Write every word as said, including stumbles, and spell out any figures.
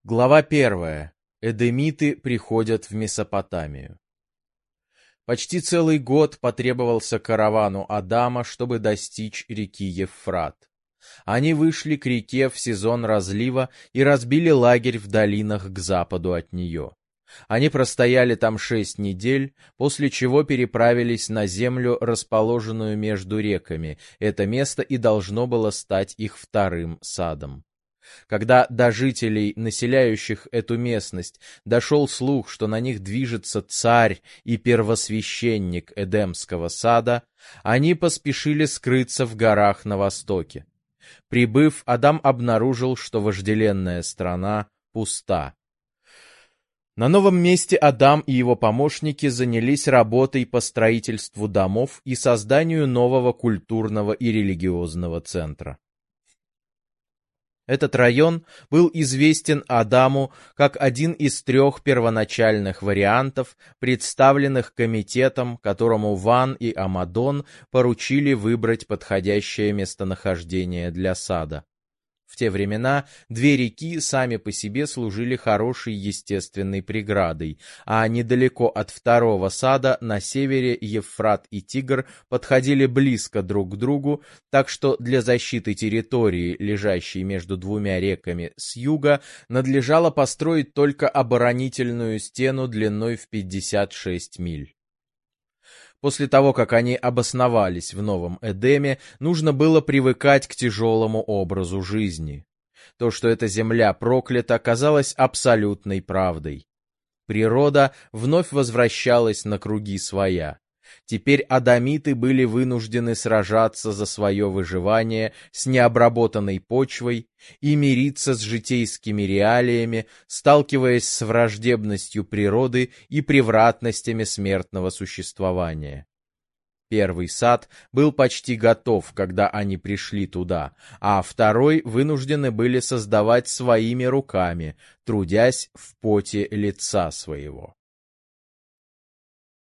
Глава первая. Эдемиты приходят в Месопотамию. Почти целый год потребовался каравану Адама, чтобы достичь реки Евфрат. Они вышли к реке в сезон разлива и разбили лагерь в долинах к западу от нее. Они простояли там шесть недель, после чего переправились на землю, расположенную между реками. Это место и должно было стать их вторым садом. Когда до жителей, населяющих эту местность, дошел слух, что на них движется царь и первосвященник Эдемского сада, они поспешили скрыться в горах на востоке. Прибыв, Адам обнаружил, что вожделенная страна пуста. На новом месте Адам и его помощники занялись работой по строительству домов и созданию нового культурного и религиозного центра. Этот район был известен Адаму как один из трех первоначальных вариантов, представленных комитетом, которому Ван и Амадон поручили выбрать подходящее местонахождение для сада. В те времена две реки сами по себе служили хорошей естественной преградой, а недалеко от второго сада на севере Евфрат и Тигр подходили близко друг к другу, так что для защиты территории, лежащей между двумя реками с юга, надлежало построить только оборонительную стену длиной в пятьдесят шесть миль. После того, как они обосновались в Новом Эдеме, нужно было привыкать к тяжелому образу жизни. То, что эта земля проклята, казалось абсолютной правдой. Природа вновь возвращалась на круги своя. Теперь адамиты были вынуждены сражаться за свое выживание с необработанной почвой и мириться с житейскими реалиями, сталкиваясь с враждебностью природы и превратностями смертного существования. Первый сад был почти готов, когда они пришли туда, а второй вынуждены были создавать своими руками, трудясь в поте лица своего.